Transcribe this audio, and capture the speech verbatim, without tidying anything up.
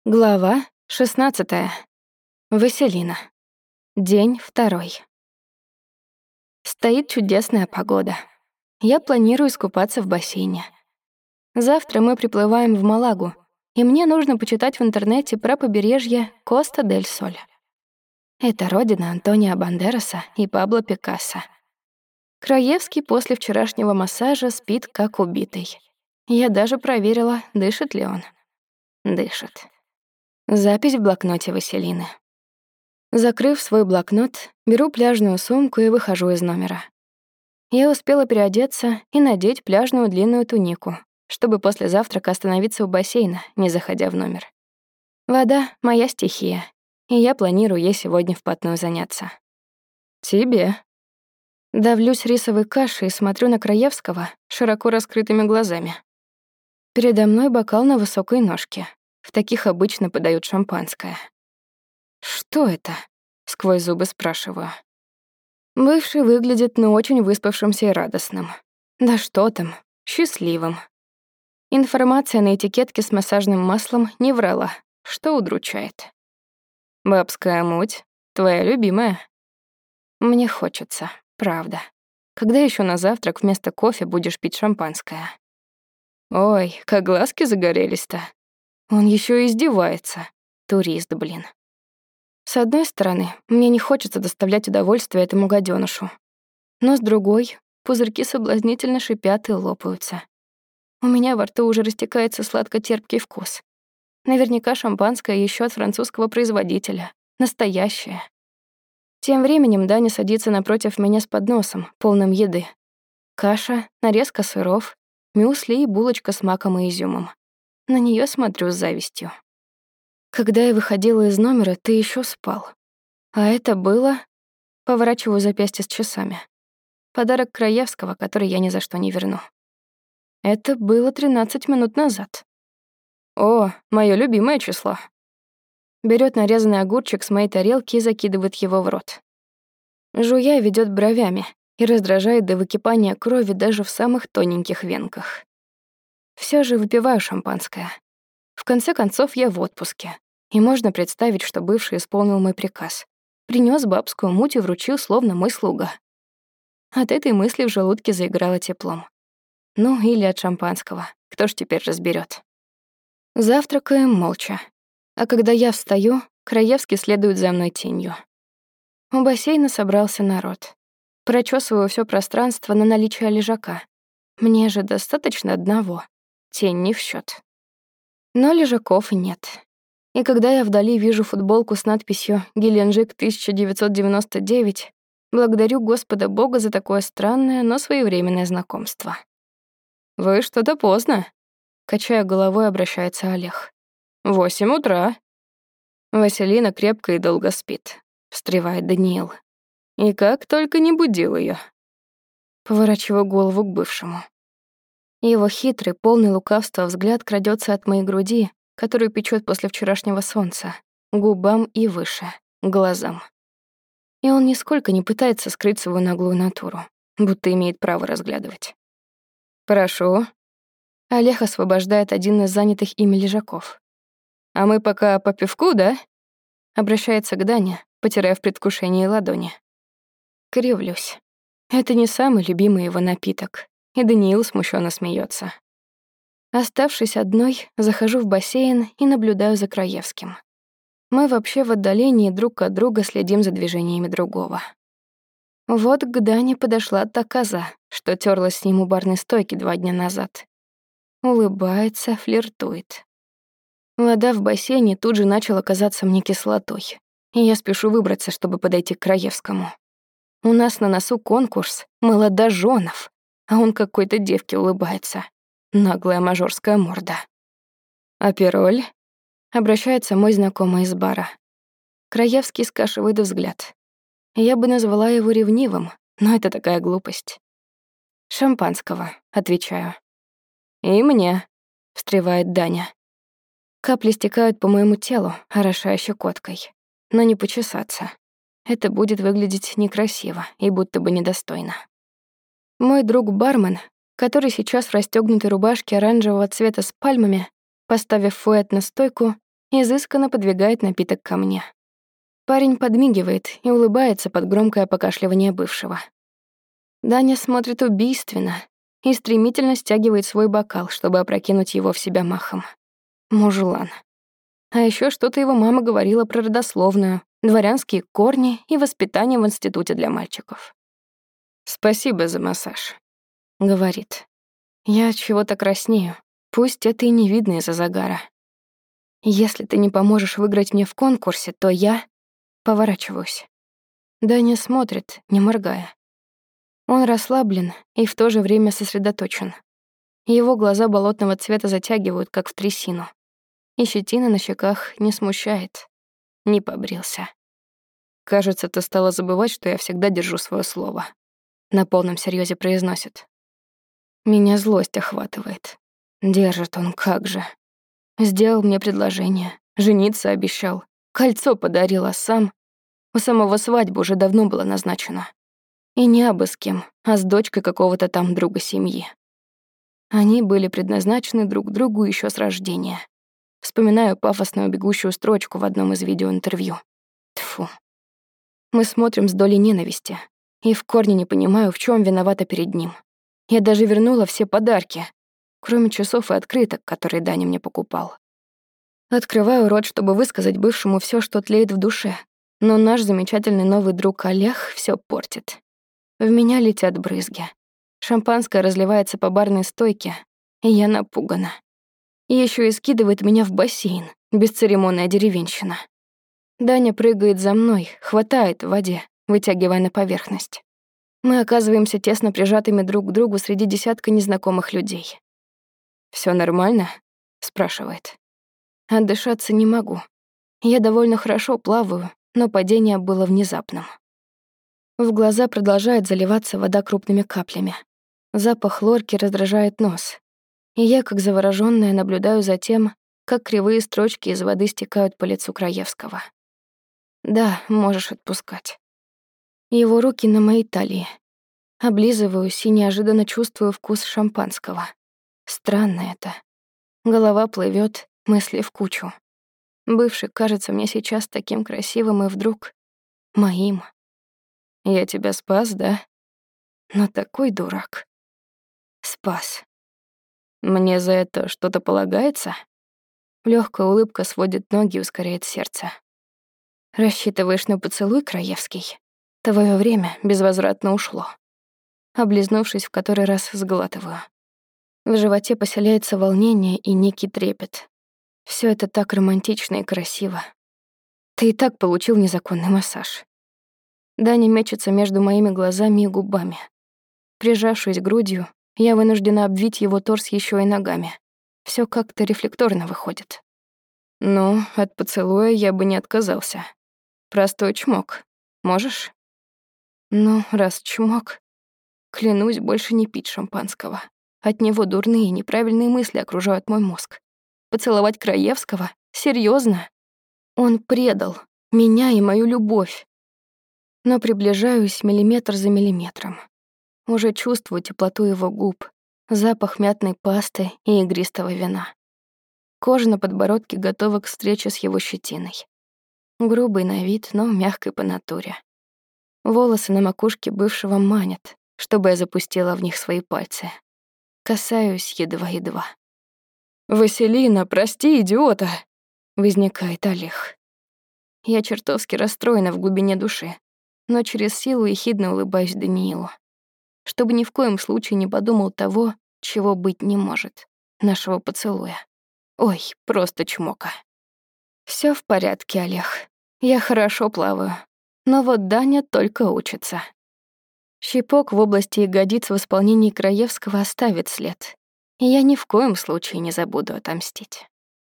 Глава шестнадцатая. Василина. День второй. Стоит чудесная погода. Я планирую искупаться в бассейне. Завтра мы приплываем в Малагу, и мне нужно почитать в интернете про побережье Коста-дель-Соль. Это родина Антонио Бандераса и Пабло Пикассо. Краевский после вчерашнего массажа спит как убитый. Я даже проверила, дышит ли он. Дышит. Запись в блокноте Василины. Закрыв свой блокнот, беру пляжную сумку и выхожу из номера. Я успела переодеться и надеть пляжную длинную тунику, чтобы после завтрака остановиться у бассейна, не заходя в номер. Вода — моя стихия, и я планирую ей сегодня вплотную заняться. Тебе. Давлюсь рисовой кашей и смотрю на Краевского широко раскрытыми глазами. Передо мной бокал на высокой ножке. В таких обычно подают шампанское. «Что это?» — сквозь зубы спрашиваю. Бывший выглядит, ну, очень выспавшимся и радостным. Да что там, счастливым. Информация на этикетке с массажным маслом не врала, что удручает. «Бабская муть, твоя любимая?» Мне хочется, правда. Когда еще на завтрак вместо кофе будешь пить шампанское? Ой, как глазки загорелись-то. Он еще и издевается. Турист, блин. С одной стороны, мне не хочется доставлять удовольствие этому гадёнышу. Но с другой, пузырьки соблазнительно шипят и лопаются. У меня во рту уже растекается сладко-терпкий вкус. Наверняка шампанское еще от французского производителя. Настоящее. Тем временем Даня садится напротив меня с подносом, полным еды. Каша, нарезка сыров, мюсли и булочка с маком и изюмом. На неё смотрю с завистью. Когда я выходила из номера, ты ещё спал. А это было... Поворачиваю запястье с часами. Подарок Краевского, который я ни за что не верну. Это было тринадцать минут назад. О, моё любимое число. Берёт нарезанный огурчик с моей тарелки и закидывает его в рот. Жуя ведёт бровями и раздражает до выкипания крови даже в самых тоненьких венках. Всё же выпиваю шампанское. В конце концов, я в отпуске, и можно представить, что бывший исполнил мой приказ. Принёс бабскую муть и вручил, словно мой слуга. От этой мысли в желудке заиграло теплом. Ну, или от шампанского, кто ж теперь разберёт. Завтракаем молча. А когда я встаю, Краевский следует за мной тенью. У бассейна собрался народ. Прочесываю всё пространство на наличие лежака. Мне же достаточно одного. Тень не в счёт. Но лежаков нет. И когда я вдали вижу футболку с надписью «Геленджик тысяча девятьсот девяносто девять», благодарю Господа Бога за такое странное, но своевременное знакомство. «Вы что-то поздно», — качая головой, обращается Олег. «Восемь утра». Василина крепко и долго спит, встревает Даниил. И как только не будил её. Поворачиваю голову к бывшему. Его хитрый, полный лукавства взгляд крадётся от моей груди, которую печёт после вчерашнего солнца, к губам и выше, к глазам. И он нисколько не пытается скрыть свою наглую натуру, будто имеет право разглядывать. «Прошу». Олег освобождает один из занятых ими лежаков. «А мы пока по пивку, да?» Обращается к Дане, потирая в предвкушении ладони. Кривлюсь. Это не самый любимый его напиток, и Даниил смущённо смеётся. Оставшись одной, захожу в бассейн и наблюдаю за Краевским. Мы вообще в отдалении друг от друга следим за движениями другого. Вот к Дане подошла та коза, что тёрлась с ним у барной стойки два дня назад. Улыбается, флиртует. Вода в бассейне тут же начала казаться мне кислотой, и я спешу выбраться, чтобы подойти к Краевскому. У нас на носу конкурс молодоженов, а он какой-то девке улыбается. Наглая мажорская морда. «Апероль?» — обращается мой знакомый из бара. Краевский скашивает взгляд. Я бы назвала его ревнивым, но это такая глупость. «Шампанского», — отвечаю. «И мне», — встревает Даня. Капли стекают по моему телу, орошая щекоткой. Но не почесаться. Это будет выглядеть некрасиво и будто бы недостойно. Мой друг-бармен, который сейчас в расстёгнутой рубашке оранжевого цвета с пальмами, поставив фуэт на стойку, изысканно подвигает напиток ко мне. Парень подмигивает и улыбается под громкое покашливание бывшего. Даня смотрит убийственно и стремительно стягивает свой бокал, чтобы опрокинуть его в себя махом. Мужлан. А еще что-то его мама говорила про родословную, дворянские корни и воспитание в институте для мальчиков. «Спасибо за массаж», — говорит. Я от чего-то краснею, пусть это и не видно из-за загара. Если ты не поможешь выиграть мне в конкурсе, то я поворачиваюсь. Даня смотрит, не моргая. Он расслаблен и в то же время сосредоточен. Его глаза болотного цвета затягивают, как в трясину. И щетина на щеках не смущает. Не побрился. «Кажется, ты стала забывать, что я всегда держу свое слово», — на полном серьезе произносит. Меня злость охватывает. Держит он как же. Сделал мне предложение, жениться обещал, кольцо подарил, а сам... У самого свадьбы уже давно было назначено. И не абы с кем, а с дочкой какого-то там друга семьи. Они были предназначены друг другу еще с рождения. Вспоминаю пафосную бегущую строчку в одном из видеоинтервью. Тьфу. Мы смотрим с долей ненависти, и в корне не понимаю, в чем виновата перед ним. Я даже вернула все подарки, кроме часов и открыток, которые Даня мне покупал. Открываю рот, чтобы высказать бывшему все, что тлеет в душе, но наш замечательный новый друг Олег все портит. В меня летят брызги. Шампанское разливается по барной стойке, и я напугана. И еще и скидывает меня в бассейн, бесцеремонная деревенщина. Даня прыгает за мной, хватает в воде, вытягивая на поверхность. Мы оказываемся тесно прижатыми друг к другу среди десятка незнакомых людей. «Всё нормально?» — спрашивает. Отдышаться не могу. Я довольно хорошо плаваю, но падение было внезапным. В глаза продолжает заливаться вода крупными каплями. Запах хлорки раздражает нос. И я, как заворожённая, наблюдаю за тем, как кривые строчки из воды стекают по лицу Краевского. Да, можешь отпускать. Его руки на моей талии. Облизываюсь и неожиданно чувствую вкус шампанского. Странно это. Голова плывет, мысли в кучу. Бывший кажется мне сейчас таким красивым и вдруг моим. Я тебя спас, да? Но такой дурак. Спас. Мне за это что-то полагается? Лёгкая улыбка сводит ноги и ускоряет сердце. Рассчитываешь на поцелуй, Краевский? Твоё время безвозвратно ушло. Облизнувшись в который раз, сглатываю. В животе поселяется волнение и некий трепет. Всё это так романтично и красиво. Ты и так получил незаконный массаж. Даня мечется между моими глазами и губами. Прижавшись грудью, я вынуждена обвить его торс ещё и ногами. Всё как-то рефлекторно выходит. Ну, от поцелуя я бы не отказался. Простой чмок. Можешь? Ну, раз чмок, клянусь больше не пить шампанского. От него дурные, неправильные мысли окружают мой мозг. Поцеловать Краевского? Серьёзно? Он предал меня и мою любовь. Но приближаюсь миллиметр за миллиметром. Уже чувствую теплоту его губ, запах мятной пасты и игристого вина. Кожа на подбородке готова к встрече с его щетиной. Грубый на вид, но мягкий по натуре. Волосы на макушке бывшего манят, чтобы я запустила в них свои пальцы. Касаюсь едва-едва. «Василина, прости, идиота!» — возникает Олег. Я чертовски расстроена в глубине души, но через силу ехидно улыбаюсь Даниилу. Чтобы ни в коем случае не подумал того, чего быть не может. Нашего поцелуя. Ой, просто чмока. Всё в порядке, Олег. Я хорошо плаваю. Но вот Даня только учится. Щипок в области ягодиц в исполнении Краевского оставит след. И я ни в коем случае не забуду отомстить.